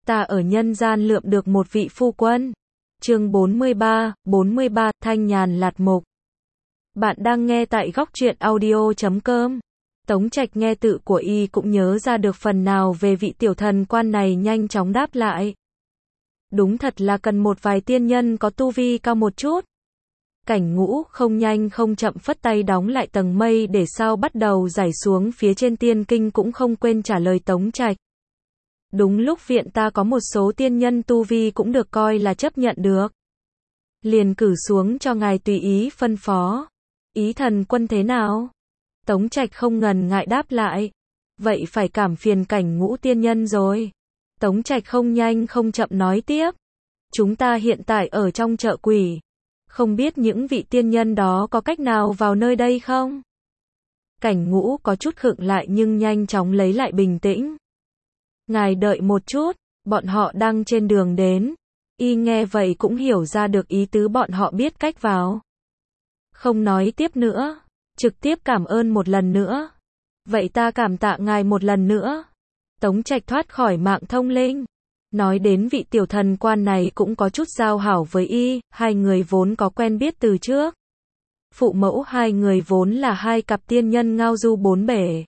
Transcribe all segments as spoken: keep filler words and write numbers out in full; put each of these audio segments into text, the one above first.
ta ở nhân gian lượm được một vị phu quân. Chương bốn mươi ba, bốn mươi ba, Thanh Nhàn Lạt Mục. Bạn đang nghe tại góc truyện audio chấm com. Tống Trạch nghe tự của y cũng nhớ ra được phần nào về vị tiểu thần quan này, nhanh chóng đáp lại. Đúng thật là cần một vài tiên nhân có tu vi cao một chút. Cảnh Ngũ không nhanh không chậm phất tay đóng lại tầng mây để sao bắt đầu rải xuống phía trên tiên kinh, cũng không quên trả lời Tống Trạch. Đúng lúc viện ta có một số tiên nhân tu vi cũng được coi là chấp nhận được. Liền cử xuống cho ngài tùy ý phân phó. Ý thần quân thế nào? Tống Trạch không ngần ngại đáp lại. Vậy phải cảm phiền Cảnh Ngũ tiên nhân rồi. Tống Trạch không nhanh không chậm nói tiếp. Chúng ta hiện tại ở trong chợ quỷ. Không biết những vị tiên nhân đó có cách nào vào nơi đây không? Cảnh Ngũ có chút khựng lại nhưng nhanh chóng lấy lại bình tĩnh. Ngài đợi một chút, bọn họ đang trên đường đến. Y nghe vậy cũng hiểu ra được ý tứ bọn họ biết cách vào. Không nói tiếp nữa, trực tiếp cảm ơn một lần nữa. Vậy ta cảm tạ ngài một lần nữa. Tống Trạch thoát khỏi mạng thông linh. Nói đến vị tiểu thần quan này cũng có chút giao hảo với y, hai người vốn có quen biết từ trước. Phụ mẫu hai người vốn là hai cặp tiên nhân ngao du bốn bể.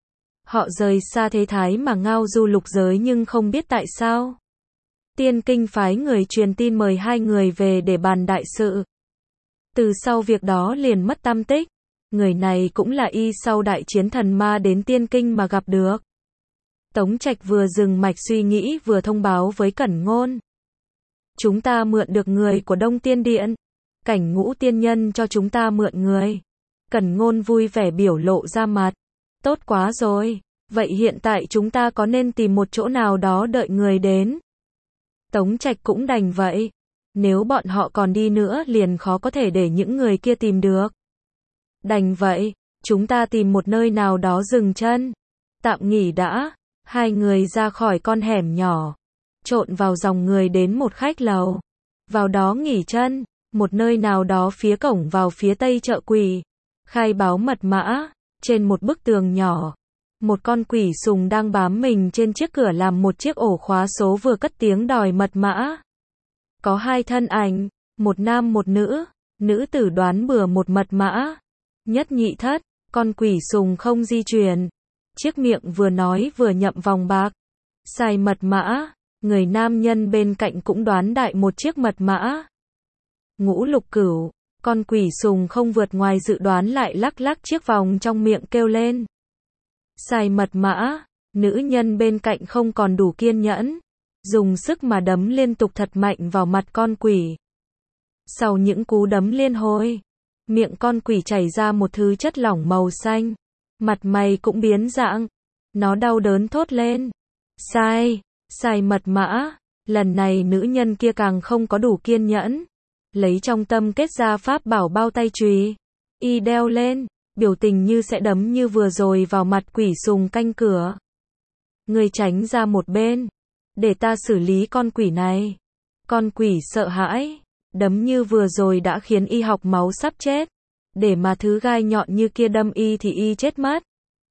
Họ rời xa thế thái mà ngao du lục giới, nhưng không biết tại sao tiên kinh phái người truyền tin mời hai người về để bàn đại sự. Từ sau việc đó liền mất tăm tích. Người này cũng là y sau đại chiến thần ma đến tiên kinh mà gặp được. Tống Trạch vừa dừng mạch suy nghĩ vừa thông báo với Cẩn Ngôn. Chúng ta mượn được người của Đông Tiên Điện. Cảnh Ngũ tiên nhân cho chúng ta mượn người. Cẩn Ngôn vui vẻ biểu lộ ra mặt. Tốt quá rồi. Vậy hiện tại chúng ta có nên tìm một chỗ nào đó đợi người đến? Tống Trạch cũng đành vậy. Nếu bọn họ còn đi nữa liền khó có thể để những người kia tìm được. Đành vậy, chúng ta tìm một nơi nào đó dừng chân. Tạm nghỉ đã. Hai người ra khỏi con hẻm nhỏ. Trộn vào dòng người đến một khách lầu. Vào đó nghỉ chân. Một nơi nào đó phía cổng vào phía tây chợ quỷ. Khai báo mật mã. Trên một bức tường nhỏ. Một con quỷ sùng đang bám mình trên chiếc cửa làm một chiếc ổ khóa số vừa cất tiếng đòi mật mã. Có hai thân ảnh. Một nam một nữ. Nữ tử đoán bừa một mật mã. Nhất nhị thất. Con quỷ sùng không di chuyển. Chiếc miệng vừa nói vừa nhậm vòng bạc. Xài mật mã. Người nam nhân bên cạnh cũng đoán đại một chiếc mật mã. Ngũ lục cửu. Con quỷ sùng không vượt ngoài dự đoán lại lắc lắc chiếc vòng trong miệng kêu lên. Xài mật mã. Nữ nhân bên cạnh không còn đủ kiên nhẫn. Dùng sức mà đấm liên tục thật mạnh vào mặt con quỷ. Sau những cú đấm liên hồi, miệng con quỷ chảy ra một thứ chất lỏng màu xanh. Mặt mày cũng biến dạng. Nó đau đớn thốt lên. Sai, sai mật mã. Lần này nữ nhân kia càng không có đủ kiên nhẫn. Lấy trong tâm kết ra pháp bảo bao tay chùy. Y đeo lên, biểu tình như sẽ đấm như vừa rồi vào mặt quỷ sùng canh cửa. Người tránh ra một bên. Để ta xử lý con quỷ này. Con quỷ sợ hãi. Đấm như vừa rồi đã khiến y học máu sắp chết. Để mà thứ gai nhọn như kia đâm y thì y chết mất.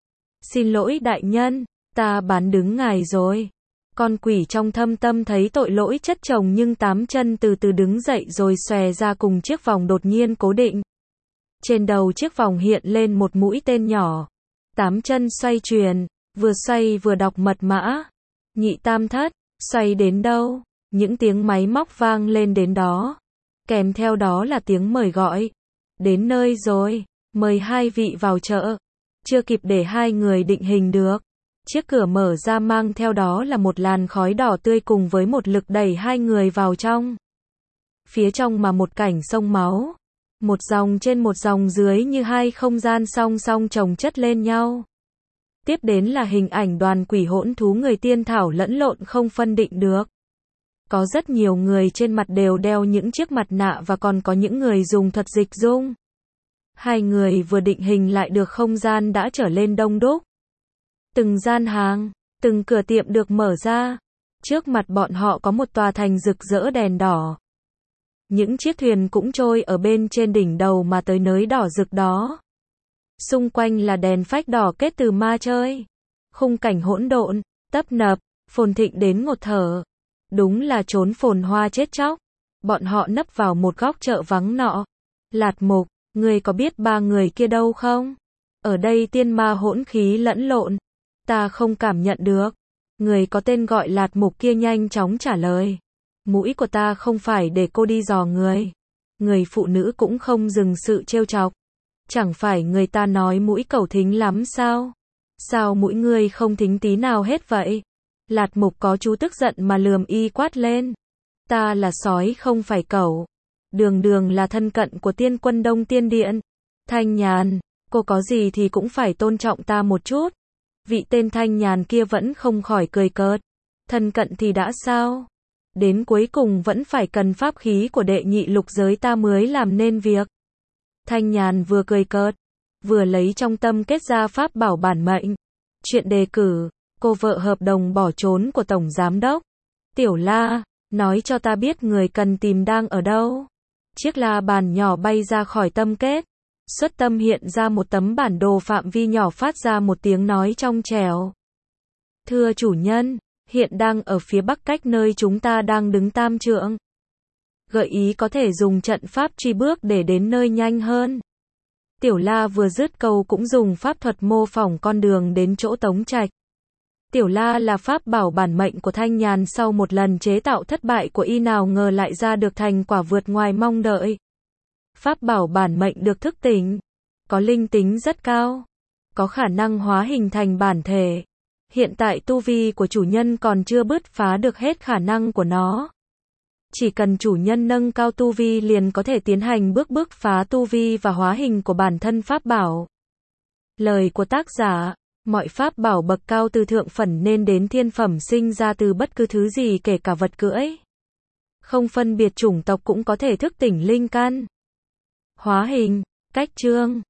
Xin lỗi đại nhân, ta bán đứng ngài rồi. Con quỷ trong thâm tâm thấy tội lỗi chất chồng nhưng tám chân từ từ đứng dậy rồi xòe ra cùng chiếc vòng đột nhiên cố định. Trên đầu chiếc vòng hiện lên một mũi tên nhỏ. Tám chân xoay truyền, vừa xoay vừa đọc mật mã. Nhị tam thất, xoay đến đâu, những tiếng máy móc vang lên đến đó. Kèm theo đó là tiếng mời gọi. Đến nơi rồi, mời hai vị vào chợ. Chưa kịp để hai người định hình được. Chiếc cửa mở ra mang theo đó là một làn khói đỏ tươi cùng với một lực đẩy hai người vào trong. Phía trong mà một cảnh sông máu. Một dòng trên một dòng dưới như hai không gian song song chồng chất lên nhau. Tiếp đến là hình ảnh đoàn quỷ hỗn thú người tiên thảo lẫn lộn không phân định được. Có rất nhiều người trên mặt đều đeo những chiếc mặt nạ và còn có những người dùng thuật dịch dung. Hai người vừa định hình lại được không gian đã trở lên đông đúc. Từng gian hàng, từng cửa tiệm được mở ra. Trước mặt bọn họ có một tòa thành rực rỡ đèn đỏ. Những chiếc thuyền cũng trôi ở bên trên đỉnh đầu mà tới nới đỏ rực đó. Xung quanh là đèn phách đỏ kết từ ma chơi. Khung cảnh hỗn độn, tấp nập, phồn thịnh đến ngột thở. Đúng là trốn phồn hoa chết chóc. Bọn họ nấp vào một góc chợ vắng nọ. Lạt Mục, ngươi có biết ba người kia đâu không? Ở đây tiên ma hỗn khí lẫn lộn. Ta không cảm nhận được. Người có tên gọi Lạt Mục kia nhanh chóng trả lời. Mũi của ta không phải để cô đi dò người. Người phụ nữ cũng không dừng sự trêu chọc. Chẳng phải người ta nói mũi cẩu thính lắm sao? Sao mũi ngươi không thính tí nào hết vậy? Lạt Mục có chú tức giận mà lườm y quát lên. Ta là sói không phải cẩu. Đường đường là thân cận của tiên quân Đông Tiên Điện. Thanh Nhàn, cô có gì thì cũng phải tôn trọng ta một chút. Vị tên Thanh Nhàn kia vẫn không khỏi cười cợt. Thân cận thì đã sao? Đến cuối cùng vẫn phải cần pháp khí của đệ nhị lục giới ta mới làm nên việc. Thanh Nhàn vừa cười cợt, vừa lấy trong tâm kết ra pháp bảo bản mệnh. Chuyện đề cử, cô vợ hợp đồng bỏ trốn của Tổng Giám Đốc. Tiểu La, nói cho ta biết người cần tìm đang ở đâu. Chiếc la bàn nhỏ bay ra khỏi tâm kết. Xuất tâm hiện ra một tấm bản đồ phạm vi nhỏ phát ra một tiếng nói trong trẻo. Thưa chủ nhân, hiện đang ở phía bắc cách nơi chúng ta đang đứng tam trượng. Gợi ý có thể dùng trận pháp truy bước để đến nơi nhanh hơn. Tiểu La vừa dứt câu cũng dùng pháp thuật mô phỏng con đường đến chỗ Tống Trạch. Tiểu La là pháp bảo bản mệnh của Thanh Nhàn, sau một lần chế tạo thất bại của y nào ngờ lại ra được thành quả vượt ngoài mong đợi. Pháp bảo bản mệnh được thức tỉnh, có linh tính rất cao, có khả năng hóa hình thành bản thể. Hiện tại tu vi của chủ nhân còn chưa bứt phá được hết khả năng của nó. Chỉ cần chủ nhân nâng cao tu vi liền có thể tiến hành bước bứt phá tu vi và hóa hình của bản thân pháp bảo. Lời của tác giả, mọi pháp bảo bậc cao từ thượng phẩm nên đến thiên phẩm sinh ra từ bất cứ thứ gì kể cả vật cưỡi. Không phân biệt chủng tộc cũng có thể thức tỉnh linh căn. Hóa hình, cách chương.